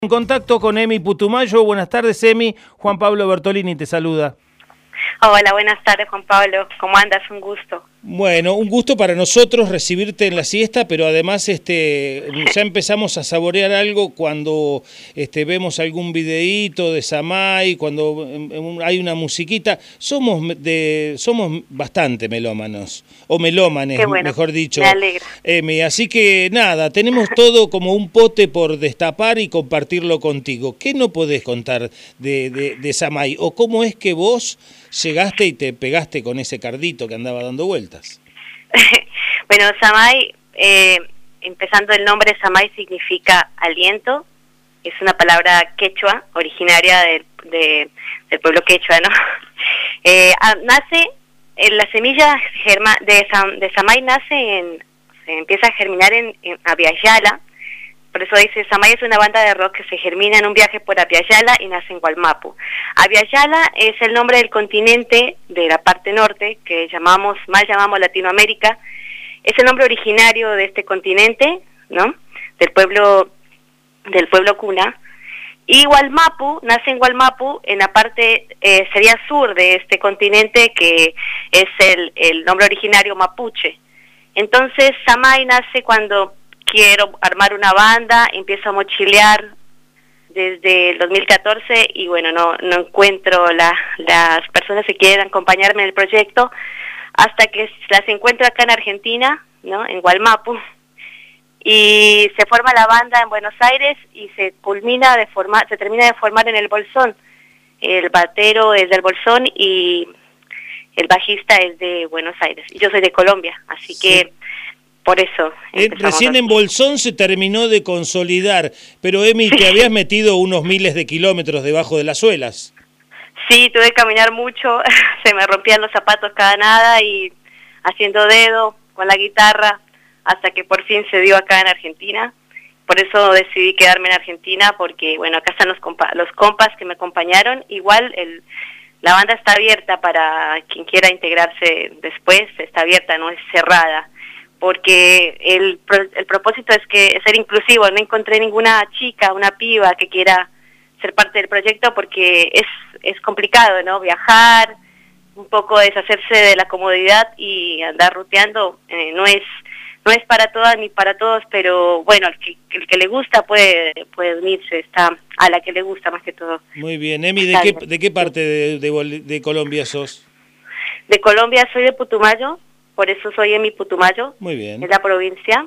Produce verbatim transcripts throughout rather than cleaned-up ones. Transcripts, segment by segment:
En contacto con Emi Putumayo. Buenas tardes, Emi. Juan Pablo Bertolini te saluda. Hola, buenas tardes, Juan Pablo. ¿Cómo andas? Un gusto. Bueno, un gusto para nosotros recibirte en la siesta, pero además este, ya empezamos a saborear algo cuando este, vemos algún videíto de Samay, cuando hay una musiquita. Somos de, somos bastante melómanos, o melómanes, Qué bueno, mejor dicho. Me alegra. Emi, así que nada, tenemos todo como un pote por destapar y compartirlo contigo. ¿Qué no podés contar de, de, de Samay? ¿O cómo es que vos llegaste y te pegaste con ese cardito que andaba dando vueltas? Bueno, Samay, eh, empezando el nombre, Samay significa aliento. Es una palabra quechua, originaria del, de, del pueblo quechua, ¿no? Eh, nace, en la semilla germa, de, de Samay nace en, se empieza a germinar en, en Abya Yala. Por eso dice, Samay es una banda de rock que se germina en un viaje por Abya Yala y nace en Gualmapu. Abya Yala es el nombre del continente de la parte norte, que llamamos, mal llamamos Latinoamérica. Es el nombre originario de este continente, ¿no? Del pueblo, del pueblo Cuna. Y Gualmapu, nace en Gualmapu, en la parte, eh, sería sur de este continente, que es el, el nombre originario mapuche. Entonces, Samay nace cuando quiero armar una banda, empiezo a mochilear desde el dos mil catorce y bueno, no, no encuentro la, las personas que quieran acompañarme en el proyecto hasta que las encuentro acá en Argentina, ¿no? En Gualmapu, y se forma la banda en Buenos Aires y se culmina de formar, se termina de formar en el Bolsón. El batero es del Bolsón y el bajista es de Buenos Aires. Y yo soy de Colombia, así sí. que por eso. Eh, recién en Bolsón se terminó de consolidar, pero Emi, sí. te habías metido unos miles de kilómetros debajo de las suelas. Sí, tuve que caminar mucho, se me rompían los zapatos cada nada y haciendo dedo con la guitarra hasta que por fin se dio acá en Argentina. Por eso decidí quedarme en Argentina porque, bueno, acá están los, compa los compas que me acompañaron. Igual el, la banda está abierta para quien quiera integrarse después, está abierta, no es cerrada. Porque el, el propósito es que ser inclusivo. No encontré ninguna chica, una piba que quiera ser parte del proyecto porque es, es complicado, ¿no? Viajar, un poco deshacerse de la comodidad y andar ruteando, eh, no es no es para todas ni para todos, pero bueno, el que, el que le gusta puede puede unirse, está a la que le gusta más que todo. Muy bien, Emi, ¿de qué, de qué parte de, de, de Colombia sos? De Colombia soy de Putumayo. Por eso soy Emi Putumayo. Muy bien. Es la provincia.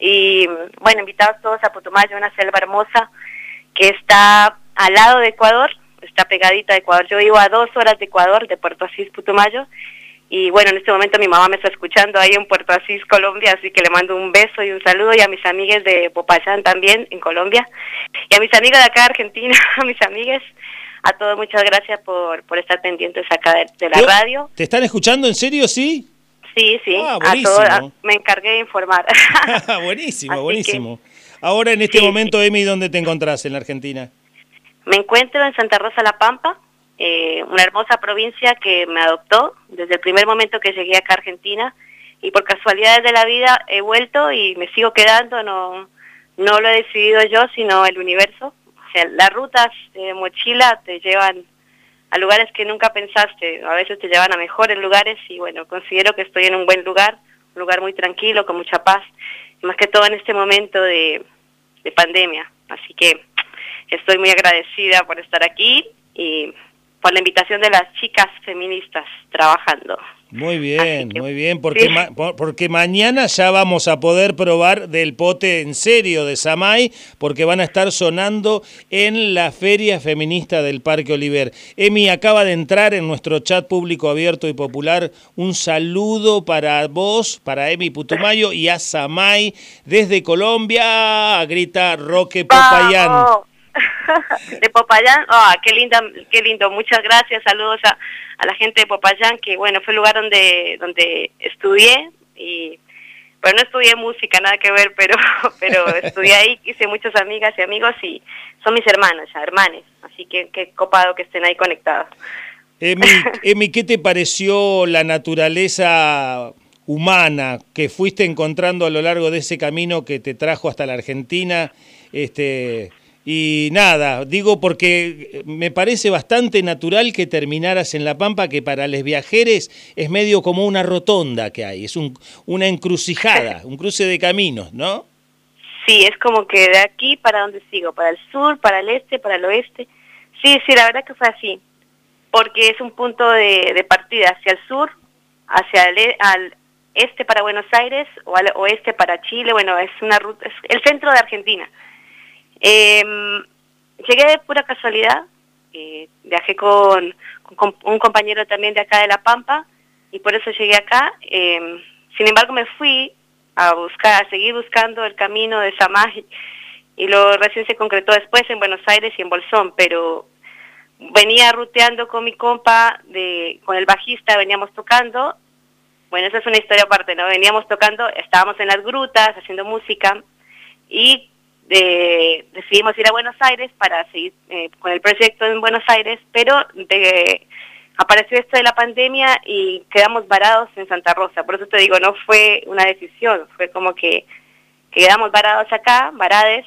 Y bueno, invitados todos a Putumayo, una selva hermosa que está al lado de Ecuador, está pegadita a Ecuador. Yo vivo a dos horas de Ecuador, de Puerto Asís, Putumayo. Y bueno, en este momento mi mamá me está escuchando ahí en Puerto Asís, Colombia, así que le mando un beso y un saludo, y a mis amigas de Popayán también, en Colombia. Y a mis amigas de acá de Argentina, a mis amigas, a todos muchas gracias por, por estar pendientes acá de, de la radio. ¿Te están escuchando en serio, sí? Sí, sí, ah, a todo, a, me encargué de informar. buenísimo, Así buenísimo. Que, Ahora, en este sí, momento, sí. Emi, ¿dónde te encontrás en la Argentina? Me encuentro en Santa Rosa La Pampa, eh, una hermosa provincia que me adoptó desde el primer momento que llegué acá a Argentina, y por casualidades de la vida he vuelto y me sigo quedando, no, no lo he decidido yo, sino el universo. O sea, las rutas de mochila te llevan a lugares que nunca pensaste, a veces te llevan a mejores lugares y bueno, considero que estoy en un buen lugar, un lugar muy tranquilo, con mucha paz, y más que todo en este momento de, de pandemia. Así que estoy muy agradecida por estar aquí y por la invitación de las chicas feministas trabajando. Muy bien, que, muy bien, porque, sí. ma porque mañana ya vamos a poder probar del pote en serio de Samay, porque van a estar sonando en la Feria Feminista del Parque Oliver. Emi, acaba de entrar en nuestro chat público abierto y popular un saludo para vos, para Emi Putumayo y a Samay desde Colombia, grita Roque Popayán. ¡Vamos! De Popayán, oh, qué linda, qué lindo, muchas gracias, saludos a, a la gente de Popayán, que bueno, fue el lugar donde donde estudié, y pero no estudié música, nada que ver, pero pero estudié ahí, hice muchas amigas y amigos y son mis hermanos, ya, hermanes, así que qué copado que estén ahí conectados. Emi, Emi, ¿qué te pareció la naturaleza humana que fuiste encontrando a lo largo de ese camino que te trajo hasta la Argentina? Este Y nada, digo porque me parece bastante natural que terminaras en La Pampa, que para los viajeros es medio como una rotonda que hay, es un, una encrucijada, un cruce de caminos, ¿no? Sí, es como que de aquí para donde sigo, para el sur, para el este, para el oeste. Sí, sí, la verdad que fue así, porque es un punto de, de partida hacia el sur, hacia el e, al este para Buenos Aires o al oeste para Chile. Bueno, es una ruta, es el centro de Argentina. Eh, llegué de pura casualidad, eh, viajé con, con un compañero también de acá de La Pampa y por eso llegué acá. Eh, sin embargo, me fui a buscar, a seguir buscando el camino de Samay y lo recién se concretó después en Buenos Aires y en Bolsón, pero venía ruteando con mi compa, de, con el bajista, veníamos tocando. Bueno, esa es una historia aparte, ¿no? Veníamos tocando, estábamos en las grutas haciendo música y de, decidimos ir a Buenos Aires para seguir eh, con el proyecto en Buenos Aires, pero de, apareció esto de la pandemia y quedamos varados en Santa Rosa. Por eso te digo, no fue una decisión, fue como que, que quedamos varados acá, varades.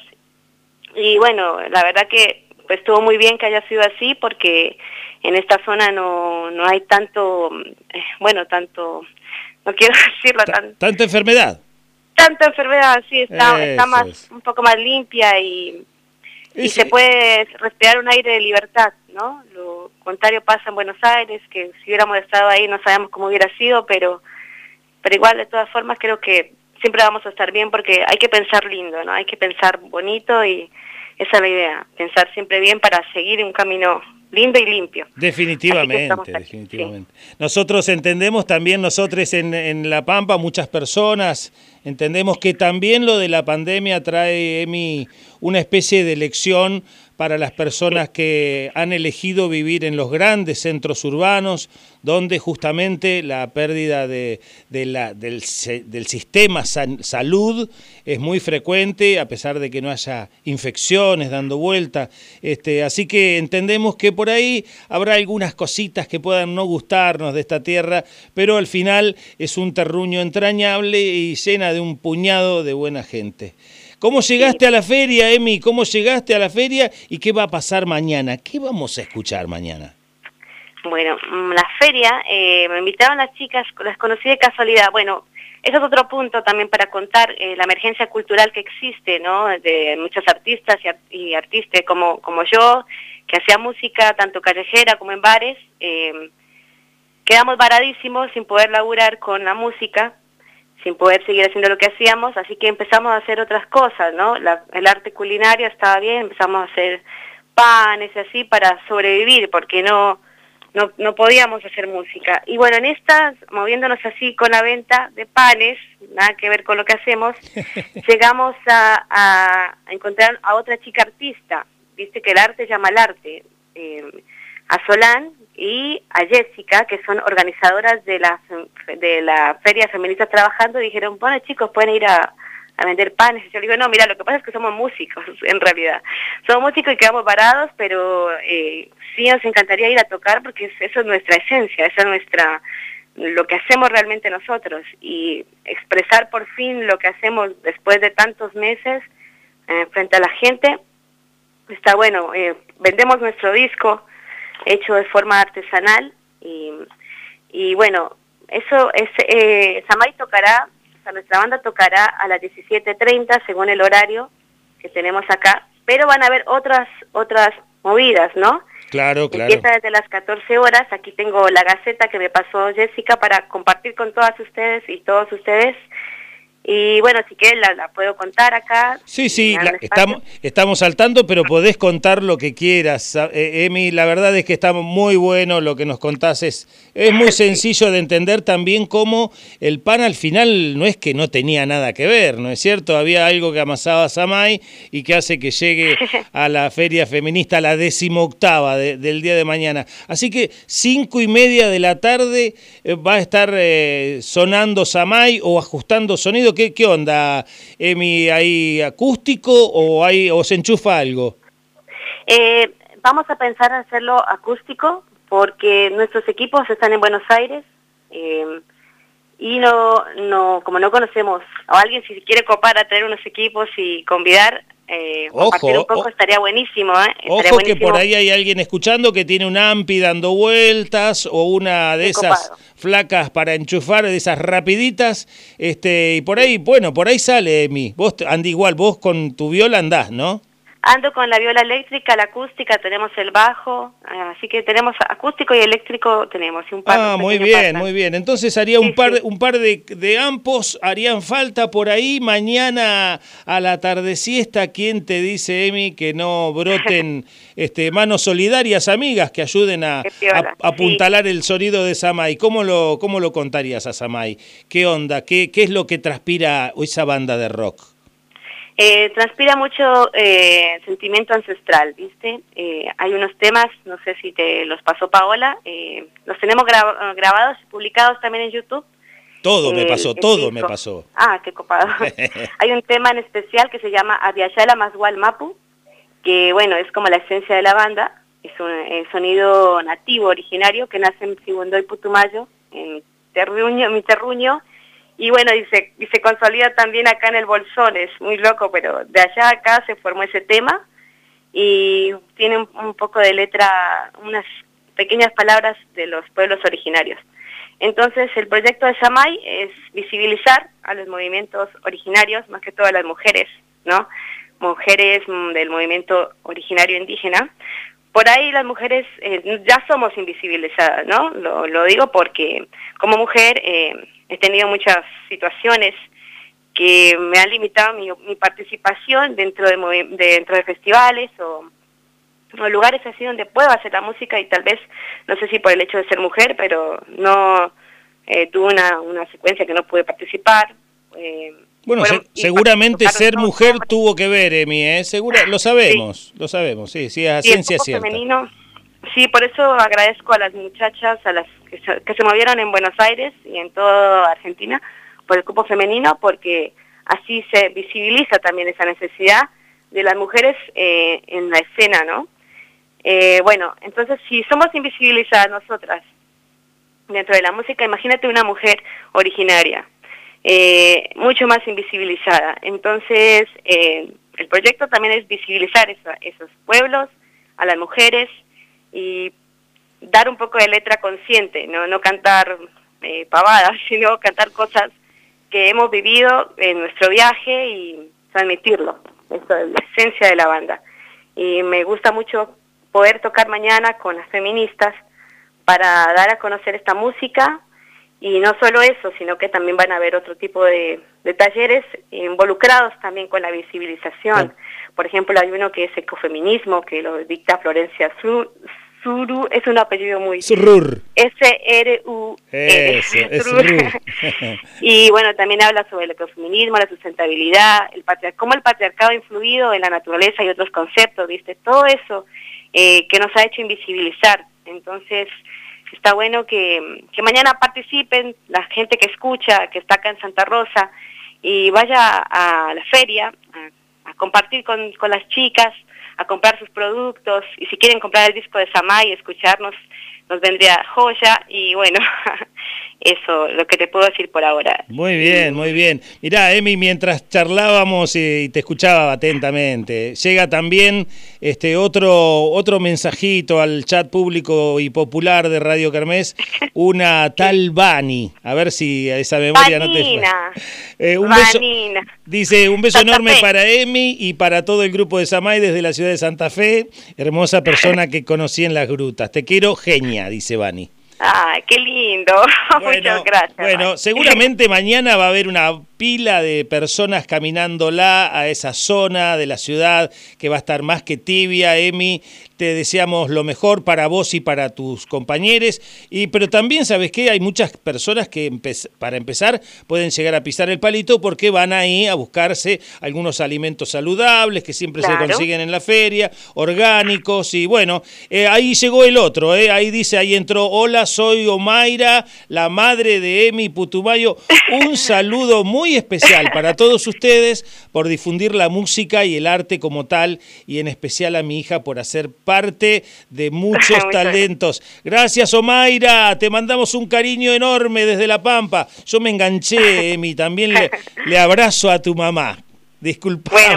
Y bueno, la verdad que pues estuvo muy bien que haya sido así, porque en esta zona no, no hay tanto, eh, bueno, tanto, no quiero decirlo tan... Tanta enfermedad. Tanta enfermedad, sí, está, está más, es. un poco más limpia y, y Ese... se puede respirar un aire de libertad, ¿no? Lo contrario pasa en Buenos Aires, que si hubiéramos estado ahí no sabemos cómo hubiera sido, pero, pero igual de todas formas creo que siempre vamos a estar bien, porque hay que pensar lindo, ¿no? Hay que pensar bonito y esa es la idea, pensar siempre bien para seguir un camino lindo y limpio. Definitivamente, definitivamente. Sí. Nosotros entendemos también, nosotros en, en La Pampa, muchas personas, entendemos que también lo de la pandemia trae, Emi, una especie de lección para las personas que han elegido vivir en los grandes centros urbanos, donde justamente la pérdida de, de la, del, del sistema san, salud es muy frecuente, a pesar de que no haya infecciones dando vuelta. Este, así que entendemos que por ahí habrá algunas cositas que puedan no gustarnos de esta tierra, pero al final es un terruño entrañable y llena de un puñado de buena gente. ¿Cómo llegaste a la feria, Emi? ¿Cómo llegaste a la feria y qué va a pasar mañana? ¿Qué vamos a escuchar mañana? Bueno, la feria, eh, me invitaron las chicas, las conocí de casualidad. Bueno, ese es otro punto también para contar, eh, la emergencia cultural que existe, ¿no? De muchos artistas y, art y artistas como, como yo, que hacía música tanto callejera como en bares. Eh, quedamos varadísimos sin poder laburar con la música, sin poder seguir haciendo lo que hacíamos, así que empezamos a hacer otras cosas, ¿no? La, el arte culinario estaba bien, empezamos a hacer panes y así para sobrevivir, porque no, no, no podíamos hacer música. Y bueno, en estas, moviéndonos así con la venta de panes, nada que ver con lo que hacemos, llegamos a, a, a encontrar a otra chica artista, viste que el arte llama al arte, eh, a Solán y a Jessica, que son organizadoras de la de la Feria Feministas Trabajando, y dijeron, bueno chicos, pueden ir a, a vender panes. Y yo digo, no, mira, lo que pasa es que somos músicos, en realidad. Somos músicos y quedamos parados, pero eh, sí nos encantaría ir a tocar, porque eso es nuestra esencia, eso es nuestra lo que hacemos realmente nosotros, y expresar por fin lo que hacemos después de tantos meses eh, frente a la gente. Está bueno, eh, vendemos nuestro disco hecho de forma artesanal y, y bueno, eso es, eh, Samay tocará, o sea, nuestra banda tocará a las diecisiete treinta según el horario que tenemos acá, pero van a haber otras otras movidas, ¿no? Claro, claro. Empieza desde las catorce horas, aquí tengo la gaceta que me pasó Jessica para compartir con todas ustedes y todos ustedes. Y bueno, si quieres la, la puedo contar acá. Sí, sí, la, estamos, estamos saltando, pero podés contar lo que quieras. Eh, Emi, la verdad es que está muy bueno lo que nos contás. Es, es muy sencillo de entender también cómo el pan al final no es que no tenía nada que ver, ¿no es cierto? Había algo que amasaba Samay y que hace que llegue a la Feria Feminista, la decimoctava de, del día de mañana. Así que cinco y media de la tarde eh, va a estar eh, sonando Samay o ajustando sonido. ¿Qué, qué onda, Emi? ¿Hay acústico o hay o se enchufa algo? Eh, vamos a pensar en hacerlo acústico porque nuestros equipos están en Buenos Aires eh, y no, no, como no conocemos a alguien, si quiere copar a traer unos equipos y convidar, Eh, compartir ojo, un poco o, estaría buenísimo, ¿eh? Estaría ojo buenísimo. Que por ahí hay alguien escuchando que tiene un ampi dando vueltas o una de Qué esas copado. flacas para enchufar, de esas rapiditas, este, y por ahí, bueno, por ahí sale, Emi. Vos, anda igual, vos con tu viola andás, ¿no? Ando con la viola eléctrica, la acústica, tenemos el bajo, así que tenemos acústico y eléctrico tenemos. Y un par, Ah, un muy pequeño bien, par. muy bien. Entonces haría un Sí, par, sí. un par de, de ampos, harían falta por ahí mañana a la tarde siesta. ¿Quién te dice, Emi, que no broten este, manos solidarias, amigas, que ayuden a, Qué piola, a, a apuntalar el sonido de Samay? ¿Cómo lo, cómo lo contarías a Samay? ¿Qué onda? ¿Qué, qué es lo que transpira esa banda de rock? Eh, transpira mucho eh, sentimiento ancestral, ¿viste? Eh, hay unos temas, no sé si te los pasó Paola, eh, los tenemos gra grabados y publicados también en YouTube. Todo me El- pasó, el todo disco. me pasó. Ah, qué copado. Hay un tema en especial que se llama Aviayala Maswal Mapu, que bueno, es como la esencia de la banda, es un el sonido nativo originario que nace en Sibundoy Putumayo, en mi terruño, mi terruño. Y bueno, y se, y se consolida también acá en el Bolsón, es muy loco, pero de allá a acá se formó ese tema y tiene un, un poco de letra, unas pequeñas palabras de los pueblos originarios. Entonces el proyecto de Samay es visibilizar a los movimientos originarios, más que todo a las mujeres, ¿no? Mujeres del movimiento originario indígena. Por ahí las mujeres eh, ya somos invisibilizadas, ¿no? Lo, lo digo porque como mujer eh, he tenido muchas situaciones que me han limitado mi, mi participación dentro de, de, dentro de festivales o, o lugares así donde puedo hacer la música y tal vez, no sé si por el hecho de ser mujer, pero no eh, tuve una, una secuencia que no pude participar. Eh, Bueno, fueron, se, seguramente ser mujer hombres. tuvo que ver, Emi, ¿eh? Segura, lo sabemos, sí. lo sabemos, sí, sí, a sí, ciencia cierta. Femenino, sí, por eso agradezco a las muchachas, a las que se, que se movieron en Buenos Aires y en toda Argentina por el cupo femenino, porque así se visibiliza también esa necesidad de las mujeres eh, en la escena, ¿no? Eh, bueno, entonces si somos invisibilizadas nosotras dentro de la música, imagínate una mujer originaria. Eh, mucho más invisibilizada. Entonces, eh, el proyecto también es visibilizar esa, esos pueblos, a las mujeres y dar un poco de letra consciente, no, no cantar eh, pavadas, sino cantar cosas que hemos vivido en nuestro viaje y transmitirlo. Eso es la esencia de la banda. Y me gusta mucho poder tocar mañana con las feministas para dar a conocer esta música. Y no solo eso, sino que también van a haber otro tipo de, de talleres involucrados también con la visibilización. Sí. Por ejemplo, hay uno que es ecofeminismo, que lo dicta Florencia Sur, Suru, es un apellido muy... Surur. S R U R. Eso, es Surur. Y bueno, también habla sobre el ecofeminismo, la sustentabilidad, el patriar cómo el patriarcado ha influido en la naturaleza y otros conceptos, ¿viste? Todo eso eh, que nos ha hecho invisibilizar. Entonces... está bueno que, que mañana participen la gente que escucha, que está acá en Santa Rosa, y vaya a la feria a, a compartir con, con las chicas, a comprar sus productos, y si quieren comprar el disco de Samay y escucharnos, nos vendría joya, y bueno, eso, lo que te puedo decir por ahora. Muy bien, muy bien. Mirá, Emi, mientras charlábamos y te escuchaba atentamente, llega también este otro otro mensajito al chat público y popular de Radio Kermés, una tal Bani, a ver si esa memoria Vanina. no te... Eh, un beso, Vanina. dice, un beso Santa enorme Fe. para Emi y para todo el grupo de Samay desde la ciudad de Santa Fe, hermosa persona que conocí en las grutas. Te quiero, genia, dice Bani. ¡Ay, qué lindo! Bueno, Muchas gracias. Bueno, Bani. seguramente mañana va a haber una pila de personas caminándola a esa zona de la ciudad que va a estar más que tibia, Emi. Te deseamos lo mejor para vos y para tus compañeros. Y, pero también, ¿sabes qué? Hay muchas personas que, empe- para empezar, pueden llegar a pisar el palito porque van ahí a buscarse algunos alimentos saludables que siempre Claro. se consiguen en la feria, orgánicos. Y bueno, eh, ahí llegó el otro, ¿eh? Ahí dice, ahí entró, hola, soy Omaira, la madre de Emi Putumayo. Un saludo muy especial para todos ustedes por difundir la música y el arte como tal, y en especial a mi hija por hacer parte de muchos talentos. Gracias, Omaira, te mandamos un cariño enorme desde La Pampa. Yo me enganché, Emi, también le, le abrazo a tu mamá. Disculpame. Bueno,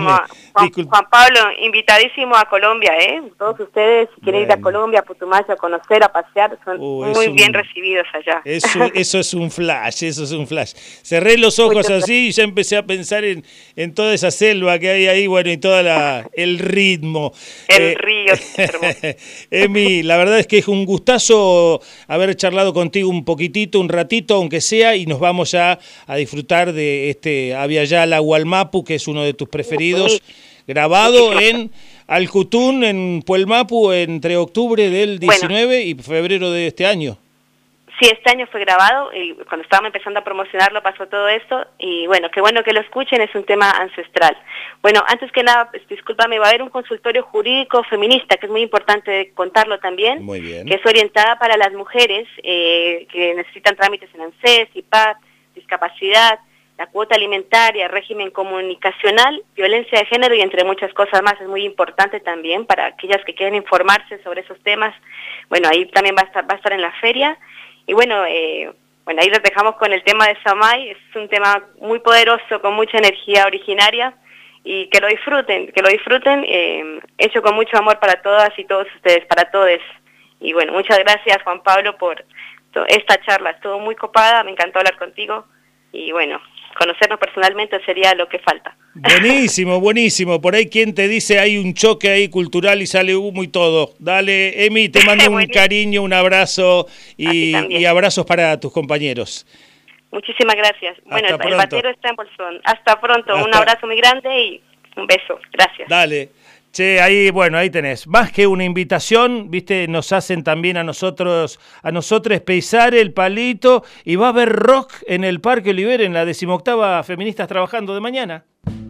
Juan, Disculpa. Juan Pablo, invitadísimo a Colombia, ¿eh? Todos ustedes, si quieren Bueno. ir a Colombia, a Putumayo, a conocer, a pasear, son Uh, muy un, bien recibidos allá. Eso, eso es un flash, eso es un flash. Cerré los ojos Mucho así y ya empecé a pensar en, en toda esa selva que hay ahí, bueno, y todo el ritmo. El Eh, río. hermoso. Emi, la verdad es que es un gustazo haber charlado contigo un poquitito, un ratito, aunque sea, y nos vamos ya a disfrutar de este Aviala Hualmapu, que es uno de tus preferidos, grabado en Alcutún, en Puelmapu, entre octubre del diecinueve bueno. y febrero de este año. Sí, este año fue grabado y cuando estábamos empezando a promocionarlo pasó todo esto y bueno, qué bueno que lo escuchen, es un tema ancestral. Bueno, antes que nada, pues, discúlpame, va a haber un consultorio jurídico feminista que es muy importante contarlo también, muy bien. Que es orientada para las mujeres eh, que necesitan trámites en ANSES, I P A D, discapacidad, la cuota alimentaria, régimen comunicacional, violencia de género y entre muchas cosas más. Es muy importante también para aquellas que quieren informarse sobre esos temas. Bueno, ahí también va a estar, va a estar en la feria. Y bueno, eh, bueno, ahí los dejamos con el tema de Samay. Es un tema muy poderoso, con mucha energía originaria y que lo disfruten, que lo disfruten, eh, hecho con mucho amor para todas y todos ustedes, para todos. Y bueno, muchas gracias Juan Pablo por esta charla, estuvo muy copada, me encantó hablar contigo y bueno, conocernos personalmente sería lo que falta. Buenísimo, buenísimo. Por ahí quien te dice hay un choque ahí cultural y sale humo y todo. Dale, Emi, te mando un cariño, un abrazo y, y abrazos para tus compañeros. Muchísimas gracias. Hasta bueno, el, pronto. el batero está en Bolsón. Hasta pronto, Hasta... un abrazo muy grande y un beso. Gracias. Dale. Che, ahí, bueno, ahí tenés. Más que una invitación, viste, nos hacen también a nosotros, a nosotros pisar el palito y va a haber rock en el Parque Oliver en la decimoctava Feministas Trabajando de mañana.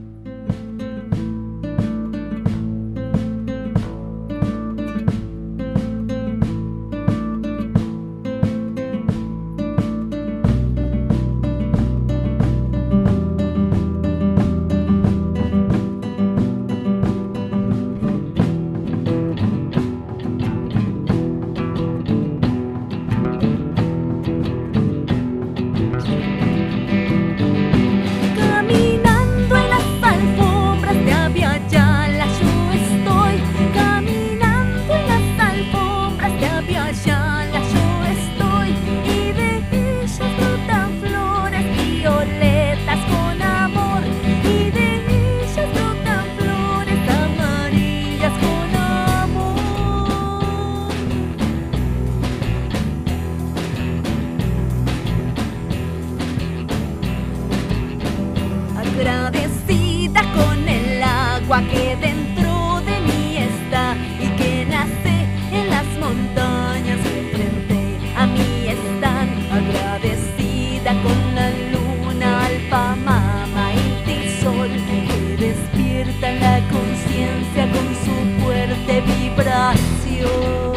Agradecida con el agua que dentro de mí está y que nace en las montañas que frente a mí están. Agradecida con la luna, alfa, mama, y sol que despiertan la conciencia con su fuerte vibración.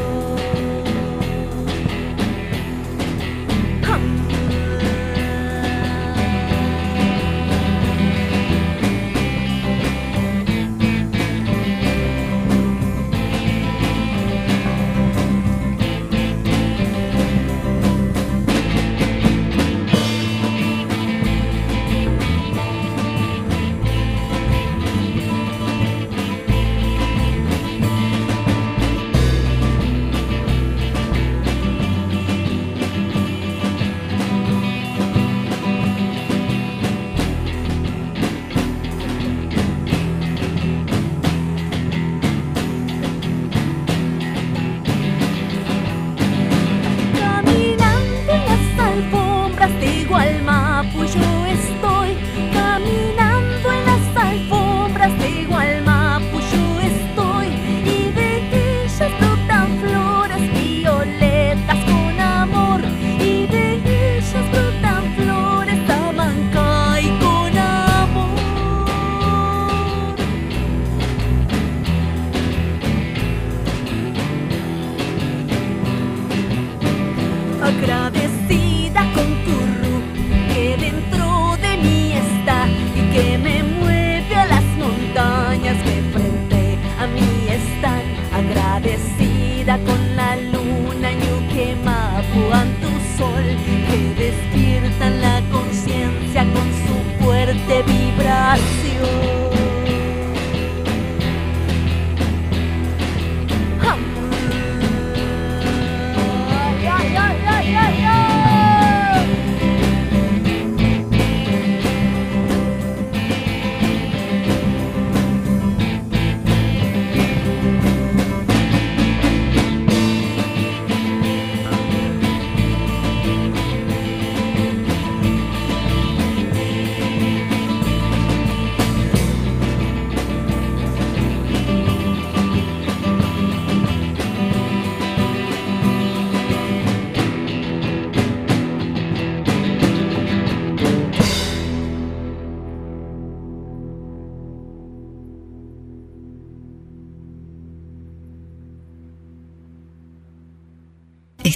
Agradecida con Curru que dentro de mí está y que me mueve a las montañas que frente a mí están. Agradecida con la luna Ñuquemapu, tu sol que despiertan la conciencia con su fuerte vibración.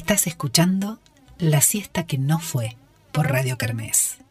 Estás escuchando La Siesta que no fue por Radio Kermés.